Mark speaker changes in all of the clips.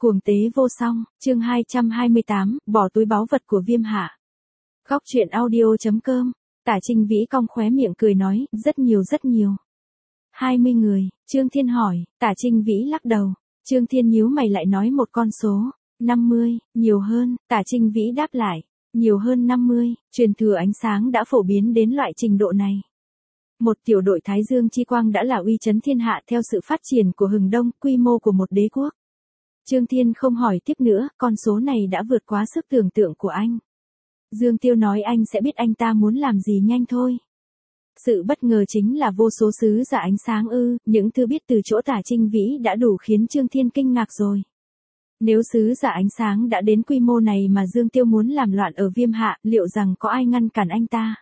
Speaker 1: Cuồng tế vô song, chương 228, bỏ túi báu vật của Viêm Hạ. Góc truyện audio.com, Tả Trinh Vĩ cong khóe miệng cười nói, rất nhiều. 20 người, Trương Thiên hỏi, Tả Trinh Vĩ lắc đầu. Trương Thiên nhíu mày lại nói một con số, 50, nhiều hơn, Tả Trinh Vĩ đáp lại, nhiều hơn 50, truyền thừa ánh sáng đã phổ biến đến loại trình độ này. Một tiểu đội Thái Dương Chi Quang đã là uy chấn thiên hạ theo sự phát triển của Hừng Đông, quy mô của một đế quốc. Trương Thiên không hỏi tiếp nữa, con số này đã vượt quá sức tưởng tượng của anh. Dương Tiêu nói anh sẽ biết anh ta muốn làm gì nhanh thôi. Sự bất ngờ chính là vô số sứ giả ánh sáng những thứ biết từ chỗ Tả Trinh Vĩ đã đủ khiến Trương Thiên kinh ngạc rồi. Nếu sứ giả ánh sáng đã đến quy mô này mà Dương Tiêu muốn làm loạn ở Viêm Hạ, liệu rằng có ai ngăn cản anh ta?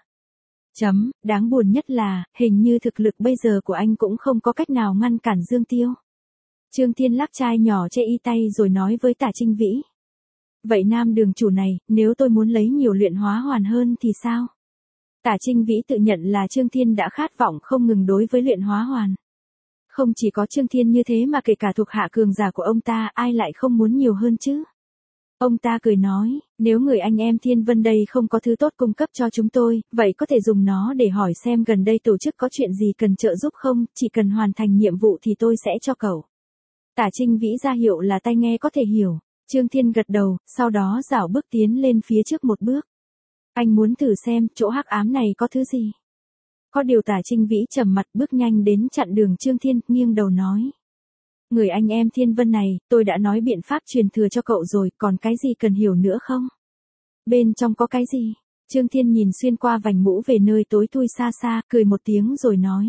Speaker 1: Đáng buồn nhất là, hình như thực lực bây giờ của anh cũng không có cách nào ngăn cản Dương Tiêu. Trương Thiên lắc chai nhỏ che y tay rồi nói với Tả Trinh Vĩ. Vậy Nam đường chủ này, nếu tôi muốn lấy nhiều luyện hóa hoàn hơn thì sao? Tả Trinh Vĩ tự nhận là Trương Thiên đã khát vọng không ngừng đối với luyện hóa hoàn. Không chỉ có Trương Thiên như thế mà kể cả thuộc hạ cường giả của ông ta ai lại không muốn nhiều hơn chứ? Ông ta cười nói, nếu người anh em Thiên Vân đây không có thứ tốt cung cấp cho chúng tôi, vậy có thể dùng nó để hỏi xem gần đây tổ chức có chuyện gì cần trợ giúp không, chỉ cần hoàn thành nhiệm vụ thì tôi sẽ cho cậu. Tả Trinh Vĩ ra hiệu là tai nghe có thể hiểu. Trương Thiên gật đầu, sau đó rảo bước tiến lên phía trước một bước. Anh muốn thử xem chỗ hắc ám này có thứ gì. Có điều Tả Trinh Vĩ trầm mặt bước nhanh đến chặn đường Trương Thiên, nghiêng đầu nói. Người anh em Thiên Vân này, tôi đã nói biện pháp truyền thừa cho cậu rồi, còn cái gì cần hiểu nữa không? Bên trong có cái gì? Trương Thiên nhìn xuyên qua vành mũ về nơi tối thui xa xa, cười một tiếng rồi nói.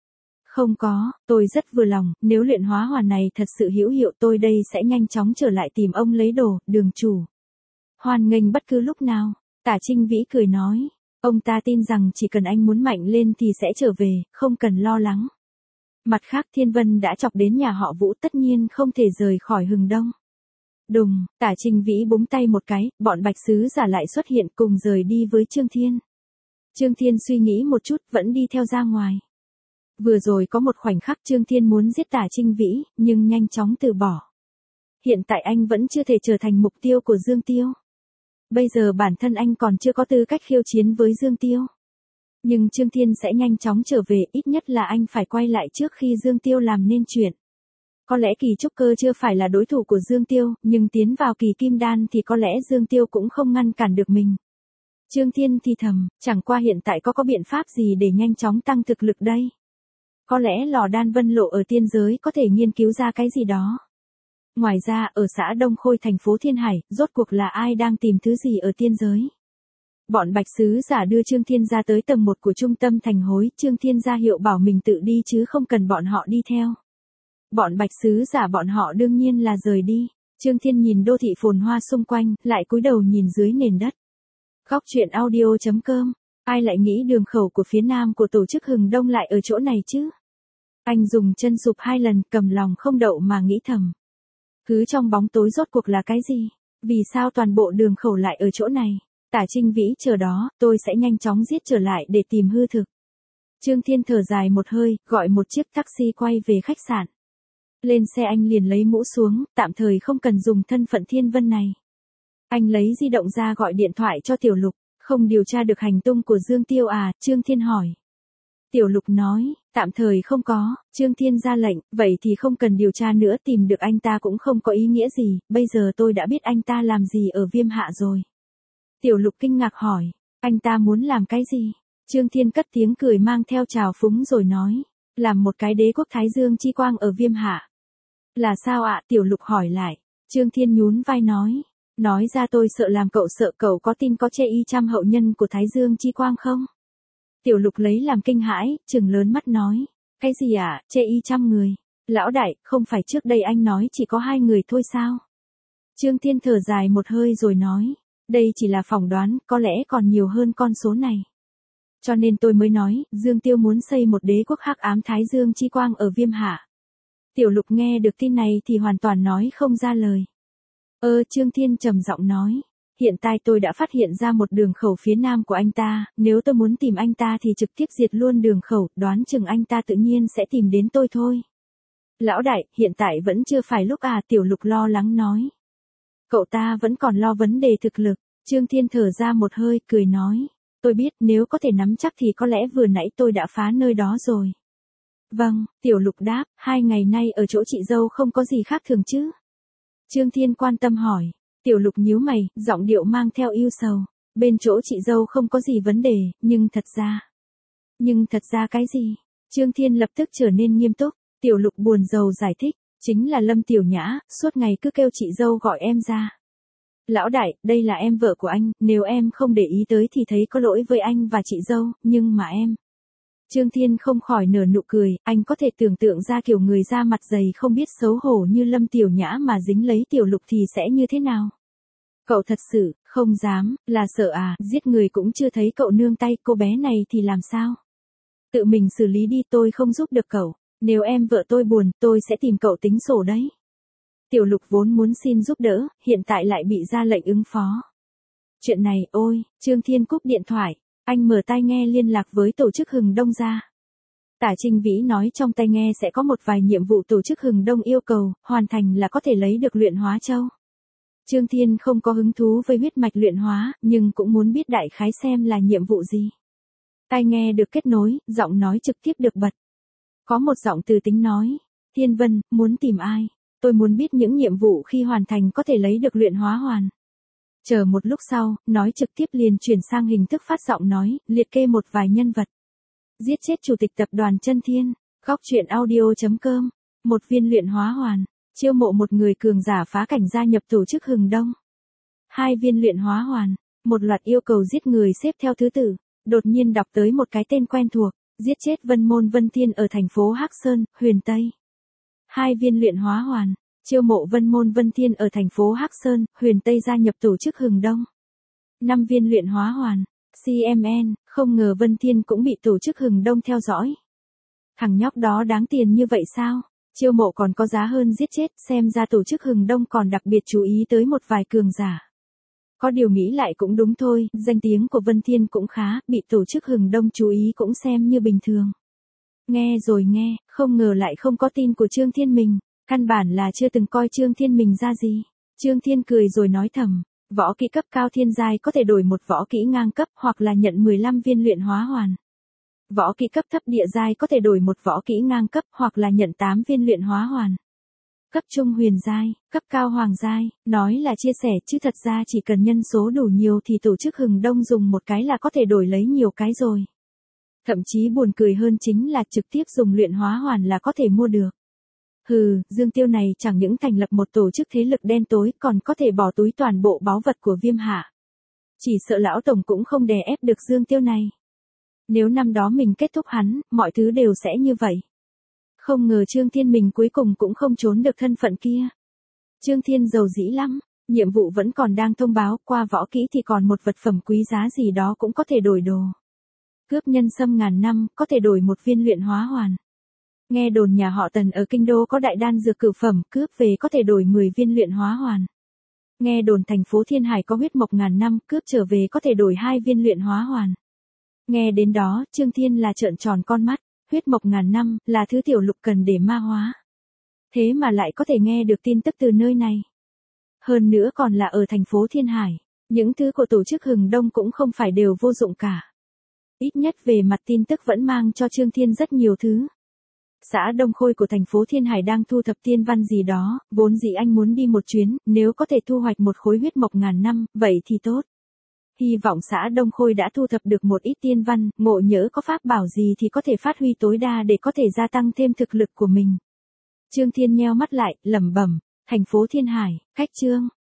Speaker 1: Không có, tôi rất vừa lòng, nếu luyện hóa hoàn này thật sự hữu hiệu tôi đây sẽ nhanh chóng trở lại tìm ông lấy đồ, đường chủ. Hoan nghênh bất cứ lúc nào, Tả Trinh Vĩ cười nói. Ông ta tin rằng chỉ cần anh muốn mạnh lên thì sẽ trở về, không cần lo lắng. Mặt khác Thiên Vân đã chọc đến nhà họ Vũ tất nhiên không thể rời khỏi Hừng Đông. Đùng, Tả Trinh Vĩ búng tay một cái, bọn bạch sứ giả lại xuất hiện cùng rời đi với Trương Thiên. Trương Thiên suy nghĩ một chút vẫn đi theo ra ngoài. Vừa rồi có một khoảnh khắc Trương Thiên muốn giết Tả Trinh Vĩ, nhưng nhanh chóng từ bỏ. Hiện tại anh vẫn chưa thể trở thành mục tiêu của Dương Tiêu. Bây giờ bản thân anh còn chưa có tư cách khiêu chiến với Dương Tiêu. Nhưng Trương Thiên sẽ nhanh chóng trở về, ít nhất là anh phải quay lại trước khi Dương Tiêu làm nên chuyện. Có lẽ kỳ trúc cơ chưa phải là đối thủ của Dương Tiêu, nhưng tiến vào kỳ kim đan thì có lẽ Dương Tiêu cũng không ngăn cản được mình. Trương Thiên thì thầm, chẳng qua hiện tại có biện pháp gì để nhanh chóng tăng thực lực đây? Có lẽ lò đan vân lộ ở tiên giới có thể nghiên cứu ra cái gì đó. Ngoài ra, ở xã Đông Khôi thành phố Thiên Hải, rốt cuộc là ai đang tìm thứ gì ở tiên giới? Bọn bạch sứ giả đưa Trương Thiên ra tới tầng 1 của trung tâm thành hối, Trương Thiên ra hiệu bảo mình tự đi chứ không cần bọn họ đi theo. Bọn bạch sứ giả bọn họ đương nhiên là rời đi. Trương Thiên nhìn đô thị phồn hoa xung quanh, lại cúi đầu nhìn dưới nền đất. Góc truyện audio.com, ai lại nghĩ đường khẩu của phía nam của tổ chức Hừng Đông lại ở chỗ này chứ? Anh dùng chân sụp 2 lần, cầm lòng không đậu mà nghĩ thầm. Cứ trong bóng tối rốt cuộc là cái gì? Vì sao toàn bộ đường khẩu lại ở chỗ này? Tả Trinh Vĩ chờ đó, tôi sẽ nhanh chóng giết trở lại để tìm hư thực. Trương Thiên thở dài một hơi, gọi một chiếc taxi quay về khách sạn. Lên xe anh liền lấy mũ xuống, tạm thời không cần dùng thân phận Thiên Vân này. Anh lấy di động ra gọi điện thoại cho Tiểu Lục, không điều tra được hành tung của Dương Tiêu à, Trương Thiên hỏi. Tiểu Lục nói, tạm thời không có, Trương Thiên ra lệnh, vậy thì không cần điều tra nữa, tìm được anh ta cũng không có ý nghĩa gì, bây giờ tôi đã biết anh ta làm gì ở Viêm Hạ rồi. Tiểu Lục kinh ngạc hỏi, anh ta muốn làm cái gì? Trương Thiên cất tiếng cười mang theo trào phúng rồi nói, làm một cái đế quốc Thái Dương Chi Quang ở Viêm Hạ. Là sao ạ? Tiểu Lục hỏi lại. Trương Thiên nhún vai nói ra tôi sợ làm cậu sợ, cậu có tin có chê y trăm hậu nhân của Thái Dương Chi Quang không? Tiểu Lục lấy làm kinh hãi, trừng lớn mắt nói, cái gì ạ, chê y trăm người? Lão đại, không phải trước đây anh nói chỉ có 2 người thôi sao? Trương Thiên thở dài một hơi rồi nói, đây chỉ là phỏng đoán, có lẽ còn nhiều hơn con số này. Cho nên tôi mới nói, Dương Tiêu muốn xây một đế quốc hắc ám Thái Dương Chi Quang ở Viêm Hạ. Tiểu Lục nghe được tin này thì hoàn toàn nói không ra lời. Trương Thiên trầm giọng nói, hiện tại tôi đã phát hiện ra một đường khẩu phía nam của anh ta, nếu tôi muốn tìm anh ta thì trực tiếp diệt luôn đường khẩu, đoán chừng anh ta tự nhiên sẽ tìm đến tôi thôi. Lão đại, hiện tại vẫn chưa phải lúc à, Tiểu Lục lo lắng nói. Cậu ta vẫn còn lo vấn đề thực lực, Trương Thiên thở ra một hơi, cười nói. Tôi biết nếu có thể nắm chắc thì có lẽ vừa nãy tôi đã phá nơi đó rồi. Vâng, Tiểu Lục đáp, 2 ngày nay ở chỗ chị dâu không có gì khác thường chứ? Trương Thiên quan tâm hỏi. Tiểu Lục nhíu mày, giọng điệu mang theo ưu sầu. Bên chỗ chị dâu không có gì vấn đề, nhưng thật ra cái gì? Trương Thiên lập tức trở nên nghiêm túc. Tiểu Lục buồn rầu giải thích, chính là Lâm Tiểu Nhã, suốt ngày cứ kêu chị dâu gọi em ra. Lão đại, đây là em vợ của anh, nếu em không để ý tới thì thấy có lỗi với anh và chị dâu, nhưng mà em. Trương Thiên không khỏi nở nụ cười, anh có thể tưởng tượng ra kiểu người da mặt dày không biết xấu hổ như Lâm Tiểu Nhã mà dính lấy Tiểu Lục thì sẽ như thế nào. Cậu thật sự, không dám, là sợ à, giết người cũng chưa thấy cậu nương tay, cô bé này thì làm sao? Tự mình xử lý đi, tôi không giúp được cậu, nếu em vợ tôi buồn, tôi sẽ tìm cậu tính sổ đấy. Tiểu Lục vốn muốn xin giúp đỡ, hiện tại lại bị ra lệnh ứng phó. Chuyện này, ôi, Trương Thiên cúp điện thoại, anh mở tai nghe liên lạc với tổ chức Hừng Đông ra. Tả Trinh Vĩ nói trong tai nghe sẽ có một vài nhiệm vụ tổ chức Hừng Đông yêu cầu, hoàn thành là có thể lấy được luyện hóa châu. Trương Thiên không có hứng thú với huyết mạch luyện hóa, nhưng cũng muốn biết đại khái xem là nhiệm vụ gì. Tai nghe được kết nối, giọng nói trực tiếp được bật. Có một giọng từ tính nói, Thiên Vân, muốn tìm ai? Tôi muốn biết những nhiệm vụ khi hoàn thành có thể lấy được luyện hóa hoàn. Chờ một lúc sau, nói trực tiếp liền chuyển sang hình thức phát giọng nói, liệt kê một vài nhân vật. Giết chết chủ tịch tập đoàn Chân Thiên, góc truyện audio.com, một viên luyện hóa hoàn, chiêu mộ một người cường giả phá cảnh gia nhập tổ chức Hừng Đông. 2 viên luyện hóa hoàn, một loạt yêu cầu giết người xếp theo thứ tự, đột nhiên đọc tới một cái tên quen thuộc, giết chết Vân Môn Vân Thiên ở thành phố Hắc Sơn, Huyền Tây. 2 viên luyện hóa hoàn, chiêu mộ Vân Môn Vân Thiên ở thành phố Hắc Sơn, Huyền Tây gia nhập tổ chức Hừng Đông. 5 viên luyện hóa hoàn, CMN, không ngờ Vân Thiên cũng bị tổ chức Hừng Đông theo dõi. Thằng nhóc đó đáng tiền như vậy sao? Chiêu mộ còn có giá hơn giết chết, xem ra tổ chức Hừng Đông còn đặc biệt chú ý tới một vài cường giả. Có điều nghĩ lại cũng đúng thôi, danh tiếng của Vân Thiên cũng khá, bị tổ chức Hừng Đông chú ý cũng xem như bình thường. Nghe rồi nghe, không ngờ lại không có tin của Trương Thiên mình, căn bản là chưa từng coi Trương Thiên mình ra gì. Trương Thiên cười rồi nói thầm, võ kỹ cấp cao thiên giai có thể đổi một võ kỹ ngang cấp hoặc là nhận 15 viên luyện hóa hoàn. Võ kỹ cấp thấp địa giai có thể đổi một võ kỹ ngang cấp hoặc là nhận 8 viên luyện hóa hoàn. Cấp trung huyền giai, cấp cao hoàng giai, nói là chia sẻ chứ thật ra chỉ cần nhân số đủ nhiều thì tổ chức Hừng Đông dùng một cái là có thể đổi lấy nhiều cái rồi. Thậm chí buồn cười hơn chính là trực tiếp dùng luyện hóa hoàn là có thể mua được. Hừ, Dương Tiêu này chẳng những thành lập một tổ chức thế lực đen tối còn có thể bỏ túi toàn bộ báu vật của Viêm Hạ. Chỉ sợ lão tổng cũng không đè ép được Dương Tiêu này. Nếu năm đó mình kết thúc hắn, mọi thứ đều sẽ như vậy. Không ngờ Trương Thiên mình cuối cùng cũng không trốn được thân phận kia. Trương Thiên giàu dĩ lắm, nhiệm vụ vẫn còn đang thông báo, qua võ kỹ thì còn một vật phẩm quý giá gì đó cũng có thể đổi đồ. Cướp nhân sâm ngàn năm, có thể đổi một viên luyện hóa hoàn. Nghe đồn nhà họ Tần ở Kinh Đô có đại đan dược cửu phẩm, cướp về có thể đổi 10 viên luyện hóa hoàn. Nghe đồn thành phố Thiên Hải có huyết mộc ngàn năm, cướp trở về có thể đổi 2 viên luyện hóa hoàn. Nghe đến đó, Trương Thiên là trợn tròn con mắt, huyết mộc ngàn năm là thứ Tiểu Lục cần để ma hóa. Thế mà lại có thể nghe được tin tức từ nơi này. Hơn nữa còn là ở thành phố Thiên Hải, những thứ của tổ chức Hừng Đông cũng không phải đều vô dụng cả. Ít nhất về mặt tin tức vẫn mang cho Trương Thiên rất nhiều thứ. Xã Đông Khôi của thành phố Thiên Hải đang thu thập tiên văn gì đó, vốn dĩ anh muốn đi một chuyến, nếu có thể thu hoạch một khối huyết mộc ngàn năm, vậy thì tốt. Hy vọng xã Đông Khôi đã thu thập được một ít tiên văn, ngộ nhỡ có pháp bảo gì thì có thể phát huy tối đa để có thể gia tăng thêm thực lực của mình. Trương Thiên nheo mắt lại, lẩm bẩm, thành phố Thiên Hải, cách Trương